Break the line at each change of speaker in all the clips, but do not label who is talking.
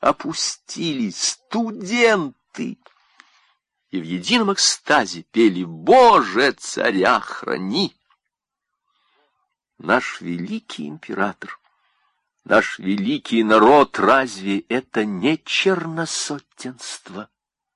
опустились студенты и в едином экстазе пели «Боже, царя храни!». Наш великий император, наш великий народ, разве это не черносотенство?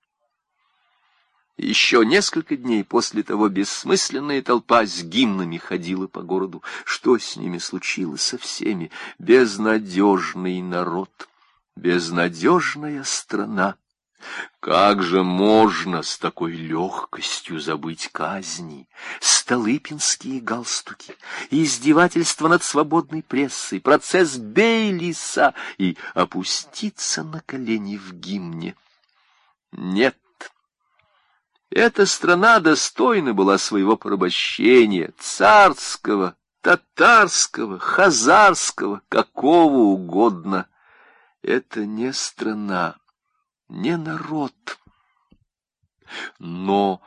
Еще несколько дней после того бессмысленная толпа с гимнами ходила по городу. Что с ними случилось со всеми? Безнадежный народ, безнадежная страна. Как же можно с такой легкостью забыть казни, столыпинские галстуки, издевательства над свободной прессой, процесс Бейлиса и опуститься на колени в гимне? Нет. Эта страна достойна была своего порабощения, царского, татарского, хазарского, какого угодно. Это не страна, не народ, но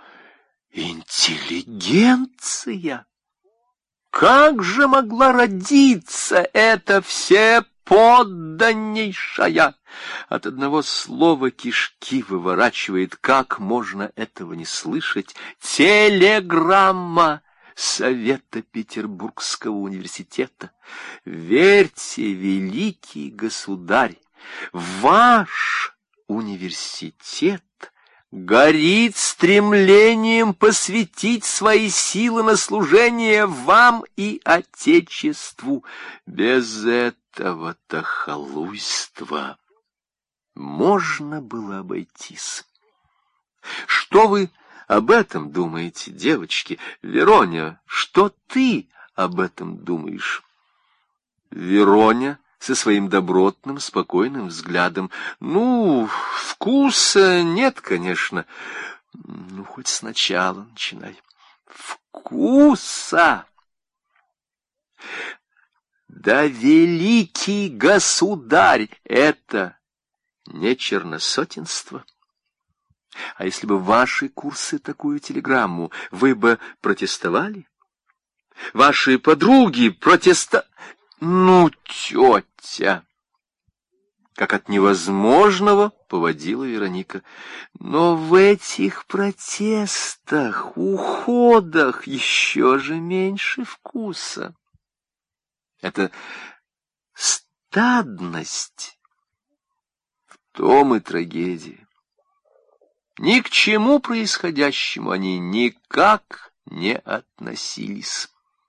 интеллигенция. Как же могла родиться эта всеподданнейшая? От одного слова кишки выворачивает, как можно этого не слышать, телеграмма Совета Петербургского университета. Верьте, великий государь, ваш университет горит стремлением посвятить свои силы на служение вам и Отечеству. Без этого-то халуйства можно было обойтись. Что вы об этом думаете, девочки? Вероня, что ты об этом думаешь? Вероня со своим добротным, спокойным взглядом. Ну, вкуса нет, конечно. Ну, хоть сначала начинай. Вкуса! Да, великий государь, это не черносотенство. А если бы ваши курсы такую телеграмму, вы бы протестовали? Ваши подруги Ну, тетя! Как от невозможного поводила Вероника. Но в этих протестах, уходах еще же меньше вкуса. Это стадность. В том и трагедия. Ни к чему происходящему они никак не относились.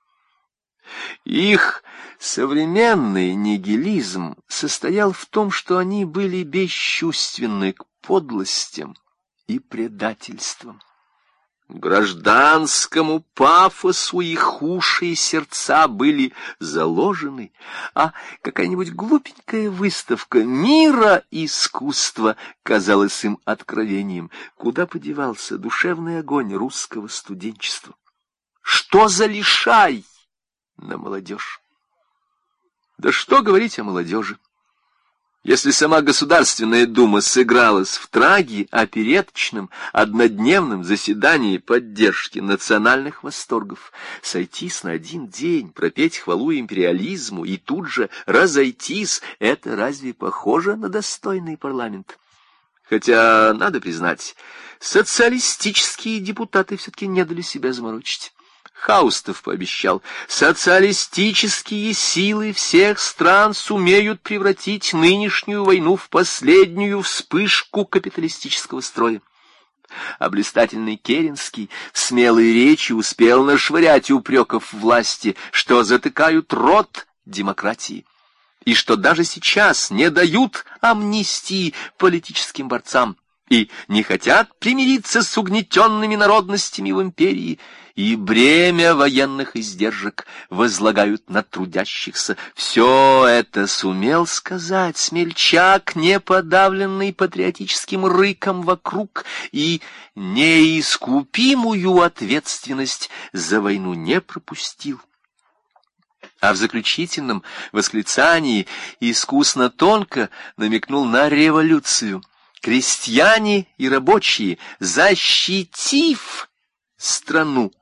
Их современный нигилизм состоял в том, что они были бесчувственны к подлостям и предательствам. Гражданскому пафосу их уши и сердца были заложены, а какая-нибудь глупенькая выставка мира искусства казалась им откровением. Куда подевался душевный огонь русского студенчества? Что за лишай на молодежь? Да что говорить о молодежи? Если сама Государственная Дума сыгралась в Траге опереточном однодневном заседании поддержки национальных восторгов, сойтись на один день, пропеть хвалу империализму и тут же разойтись, это разве похоже на достойный парламент? Хотя, надо признать, социалистические депутаты все-таки не дали себя заморочить. Хаустов пообещал, социалистические силы всех стран сумеют превратить нынешнюю войну в последнюю вспышку капиталистического строя. А блистательный Керенский в смелой речи успел нашвырять упреков власти, что затыкают рот демократии, и что даже сейчас не дают амнистии политическим борцам и не хотят примириться с угнетенными народностями в империи, и бремя военных издержек возлагают на трудящихся. Все это сумел сказать смельчак, не подавленный патриотическим рыком вокруг, и неискупимую ответственность за войну не пропустил. А в заключительном восклицании искусно тонко намекнул на революцию. Крестьяне и рабочие, защитив страну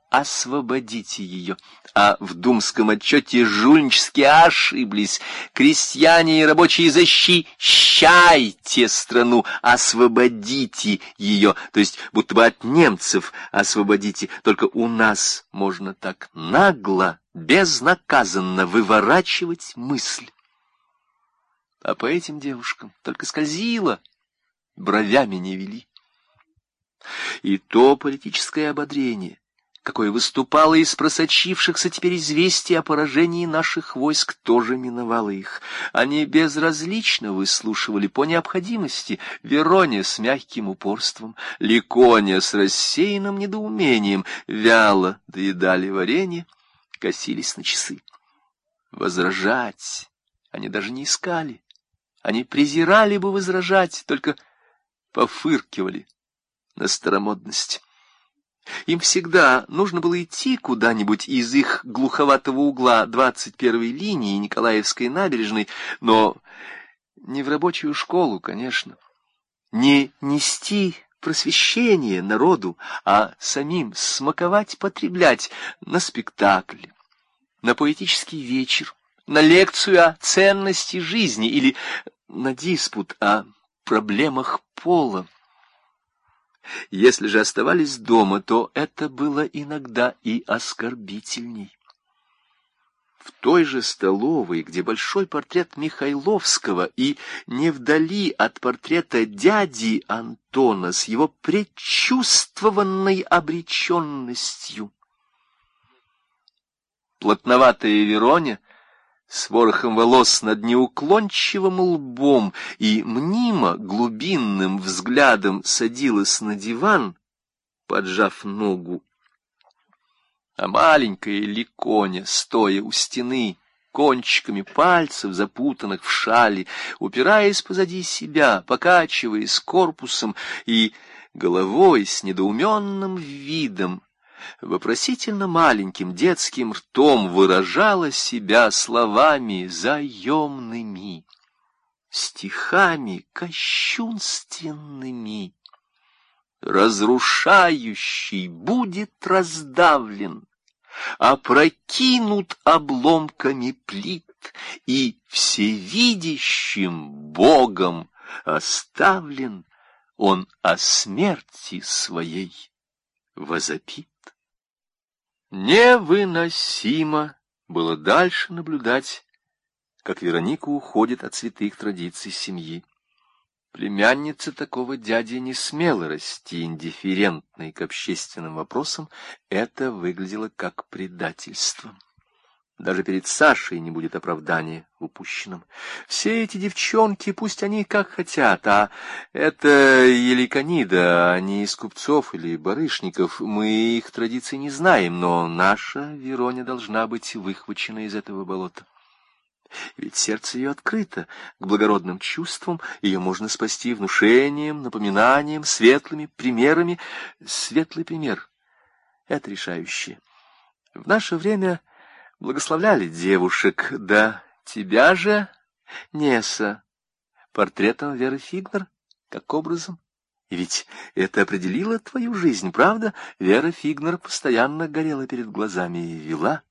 освободите ее. А в думском отчете жульнически ошиблись. Крестьяне и рабочие, защищайте страну, освободите ее. То есть будто бы от немцев освободите. Только у нас можно так нагло, безнаказанно выворачивать мысль. А по этим девушкам только скользило, бровями не вели. И то политическое ободрение, какое выступало из просочившихся теперь известий о поражении наших войск, тоже миновало их. Они безразлично выслушивали по необходимости Верония с мягким упорством, Ликония с рассеянным недоумением, вяло доедали варенье, косились на часы. Возражать они даже не искали. Они презирали бы возражать, только пофыркивали на старомодность. Им всегда нужно было идти куда-нибудь из их глуховатого угла 21-й линии Николаевской набережной, но не в рабочую школу, конечно, не нести просвещение народу, а самим смаковать, потреблять на спектакль, на поэтический вечер, на лекцию о ценности жизни или на диспут о проблемах пола. Если же оставались дома, то это было иногда и оскорбительней. В той же столовой, где большой портрет Михайловского, и не вдали от портрета дяди Антона с его предчувствованной обреченностью, плотноватая Вероня с ворохом волос над неуклончивым лбом и мнимо глубинным взглядом садилась на диван, поджав ногу, а маленькая Ликоня, стоя у стены, кончиками пальцев, запутанных в шали, упираясь позади себя, покачиваясь корпусом и головой с недоуменным видом, вопросительно маленьким детским ртом выражала себя словами заемными, стихами кощунственными. Разрушающий будет раздавлен, опрокинут обломками плит и всевидящим Богом оставлен, он о смерти своей возопит. Невыносимо было дальше наблюдать, как Вероника уходит от святых традиций семьи. Племянница такого дяди не смела расти индифферентной к общественным вопросам, это выглядело как предательство. Даже перед Сашей не будет оправдания упущенным. Все эти девчонки, пусть они как хотят, а это Еликонида, они из купцов или барышников, мы их традиций не знаем, но наша Вероня должна быть выхвачена из этого болота. Ведь сердце ее открыто к благородным чувствам, ее можно спасти внушением, напоминанием, светлыми примерами. Светлый пример — это решающее. В наше время благословляли девушек, да тебя же, Неса, портретом Веры Фигнер, как образом. И ведь это определило твою жизнь, правда? Вера Фигнер постоянно горела перед глазами и вела.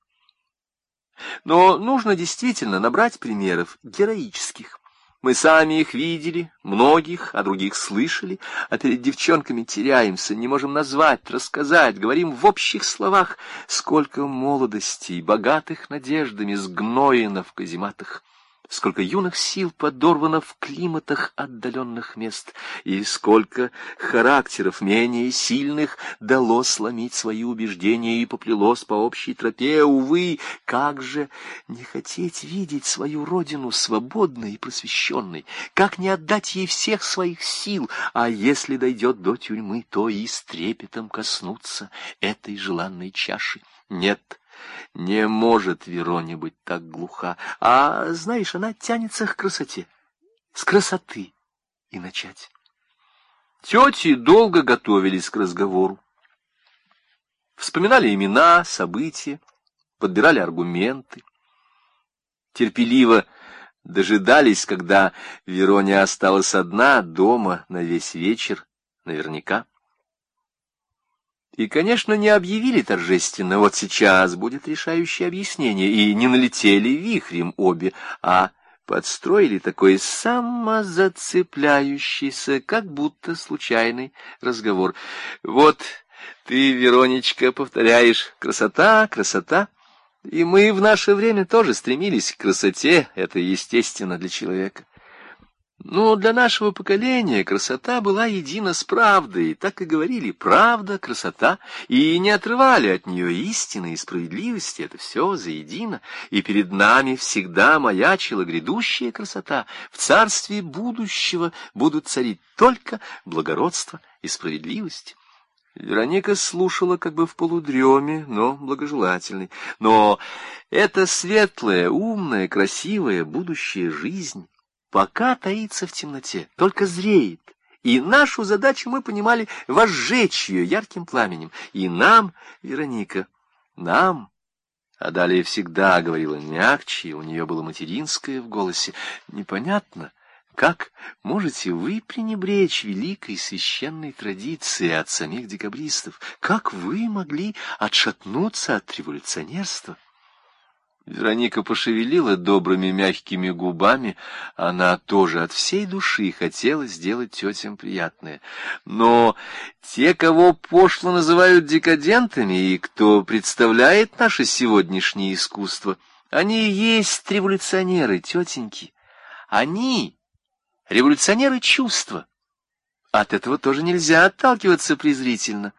Но нужно действительно набрать примеров героических. Мы сами их видели, многих, а других слышали, а перед девчонками теряемся, не можем назвать, рассказать, говорим в общих словах, сколько молодости, богатых надеждами сгноено в казематах, сколько юных сил подорвано в климатах отдаленных мест, и сколько характеров менее сильных дало сломить свои убеждения и поплелось по общей тропе. Увы, как же не хотеть видеть свою родину свободной и просвещенной, как не отдать ей всех своих сил, а если дойдет до тюрьмы, то и с трепетом коснуться этой желанной чаши. Нет, не может Вероня быть так глуха. А, знаешь, она тянется к красоте. С красоты и начать. Тети долго готовились к разговору. Вспоминали имена, события, подбирали аргументы. Терпеливо дожидались, когда Вероня осталась одна дома на весь вечер, наверняка. И, конечно, не объявили торжественно: вот сейчас будет решающее объяснение, и не налетели вихрем обе, а подстроили такой самозацепляющийся, как будто случайный разговор. Вот ты, Вероничка, повторяешь: красота, красота. И мы в наше время тоже стремились к красоте, это естественно для человека. Но для нашего поколения красота была едина с правдой, так и говорили: правда, красота, и не отрывали от нее истины и справедливости, это все заедино, и перед нами всегда маячила грядущая красота, в царстве будущего будут царить только благородство и справедливость. Вероника слушала как бы в полудреме, но благожелательной. Но эта светлая, умная, красивая будущая жизнь пока таится в темноте, только зреет. И нашу задачу мы понимали возжечь ее ярким пламенем. И нам, Вероника, нам, а далее всегда говорила мягче, у нее было материнское в голосе, непонятно, как можете вы пренебречь великой священной традицией от самих декабристов? Как вы могли отшатнуться от революционерства? Вероника пошевелила добрыми мягкими губами. Она тоже от всей души хотела сделать тетям приятное. Но те, кого пошло называют декадентами и кто представляет наше сегодняшнее искусство, они и есть революционеры, тетеньки. Они революционеры чувства. От этого тоже нельзя отталкиваться презрительно.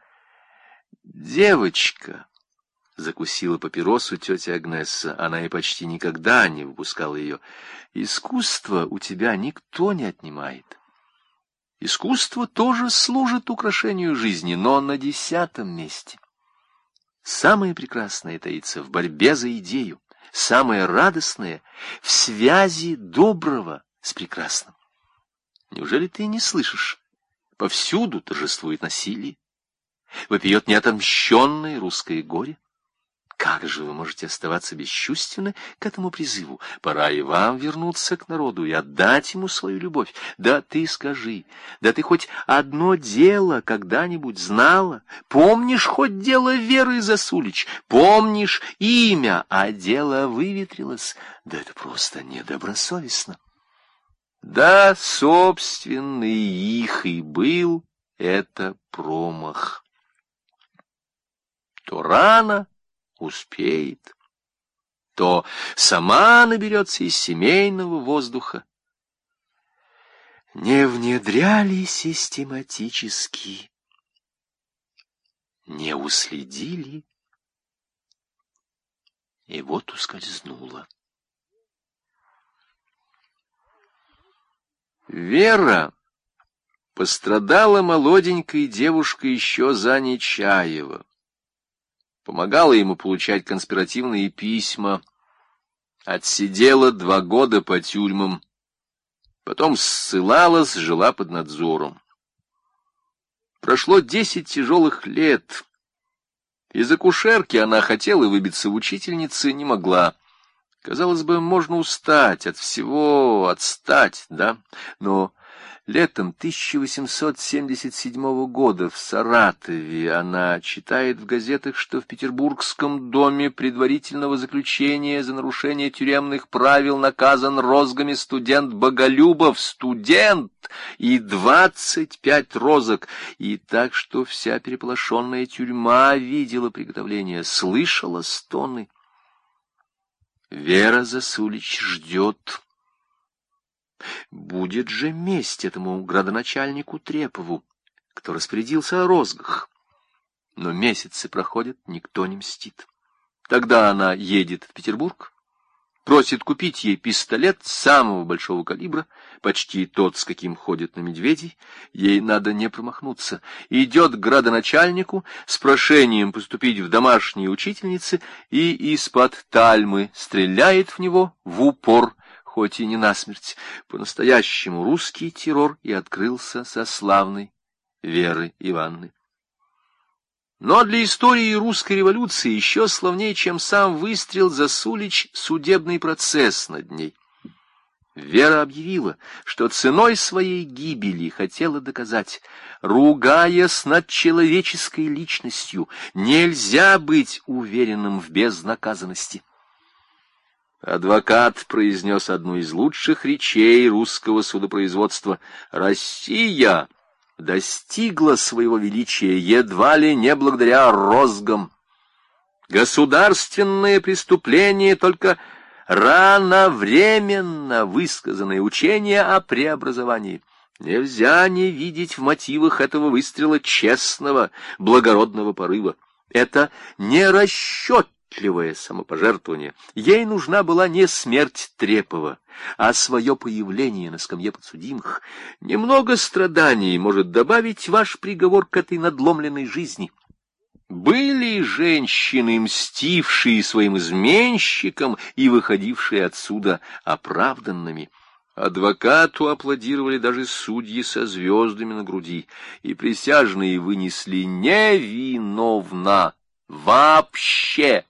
Девочка... Закусила папиросу тетя Агнесса. Она и почти никогда не выпускала ее. Искусство у тебя никто не отнимает. Искусство тоже служит украшению жизни, но на 10-м месте. Самое прекрасное таится в борьбе за идею, самое радостное — в связи доброго с прекрасным. Неужели ты не слышишь? Повсюду торжествует насилие, вопиет неотомщенное русское горе. Как же вы можете оставаться бесчувственны к этому призыву? Пора и вам вернуться к народу и отдать ему свою любовь. Да ты скажи, да ты хоть одно дело когда-нибудь знала? Помнишь хоть дело Веры Засулич? Помнишь имя, а дело выветрилось? Да это просто недобросовестно. Да, собственный их и был это промах. То рано успеет, то сама наберется из семейного воздуха. Не внедряли систематически, не уследили, и вот ускользнула. Вера пострадала молоденькой девушкой еще за Нечаева. Помогала ему получать конспиративные письма, отсидела 2 года по тюрьмам, потом ссылалась, жила под надзором. Прошло 10 тяжелых лет. Из акушерки она хотела выбиться в учительницы, не могла. Казалось бы, можно устать от всего, отстать, да? Но летом 1877 года в Саратове она читает в газетах, что в Петербургском доме предварительного заключения за нарушение тюремных правил наказан розгами студент Боголюбов. Студент! И 25 розок. И так что вся переполошенная тюрьма видела приготовление, слышала стоны. Вера Засулич ждет. Будет же месть этому градоначальнику Трепову, кто распорядился о розгах. Но месяцы проходят, никто не мстит. Тогда она едет в Петербург, просит купить ей пистолет самого большого калибра, почти тот, с каким ходят на медведей. Ей надо не промахнуться. Идет к градоначальнику с прошением поступить в домашние учительницы и из-под тальмы стреляет в него в упор, хоть и не насмерть. По-настоящему русский террор и открылся со славной Веры Ивановны. Но для истории русской революции еще славнее, чем сам выстрел Засулич, судебный процесс над ней. Вера объявила, что ценой своей гибели хотела доказать: ругаясь над человеческой личностью, нельзя быть уверенным в безнаказанности. Адвокат произнес одну из лучших речей русского судопроизводства: «Россия достигла своего величия едва ли не благодаря розгам. Государственное преступление только рановременно высказанное учение о преобразовании. Нельзя не видеть в мотивах этого выстрела честного, благородного порыва. Это не расчетливое самопожертвование. Ей нужна была не смерть Трепова, а свое появление на скамье подсудимых. Немного страданий может добавить ваш приговор к этой надломленной жизни». Были женщины, мстившие своим изменщикам и выходившие отсюда оправданными. Адвокату аплодировали даже судьи со звездами на груди, и присяжные вынесли невиновна, вообще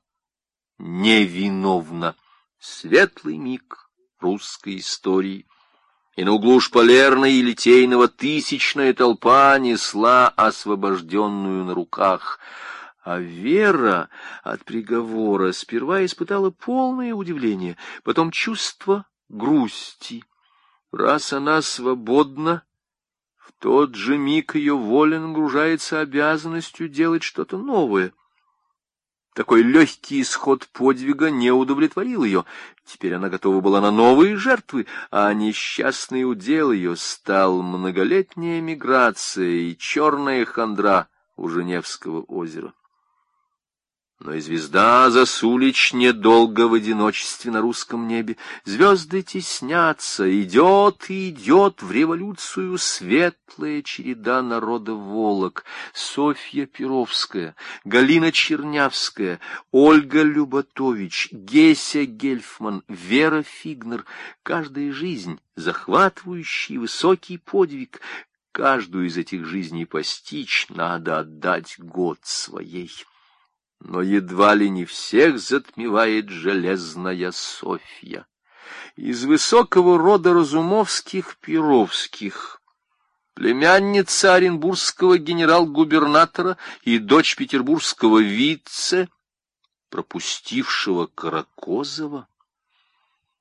невиновна. Светлый миг русской истории. И на углу Шпалерной и Литейного тысячная толпа несла освобожденную на руках. А Вера от приговора сперва испытала полное удивление, потом чувство грусти. Раз она свободна, в тот же миг ее воля нагружается обязанностью делать что-то новое. Такой легкий исход подвига не удовлетворил ее. Теперь она готова была на новые жертвы, а несчастный удел ее стал многолетняя эмиграция и черная хандра у Женевского озера. Но и звезда Засулич недолго в одиночестве на русском небе. Звезды теснятся, идет и идет в революцию светлая череда народа волок. Софья Перовская, Галина Чернявская, Ольга Люботович, Геся Гельфман, Вера Фигнер. Каждая жизнь — захватывающий высокий подвиг. Каждую из этих жизней постичь надо отдать год своей. Но едва ли не всех затмевает железная Софья. Из высокого рода Разумовских-Перовских, племянница оренбургского генерал-губернатора и дочь петербургского вице, пропустившего Каракозова,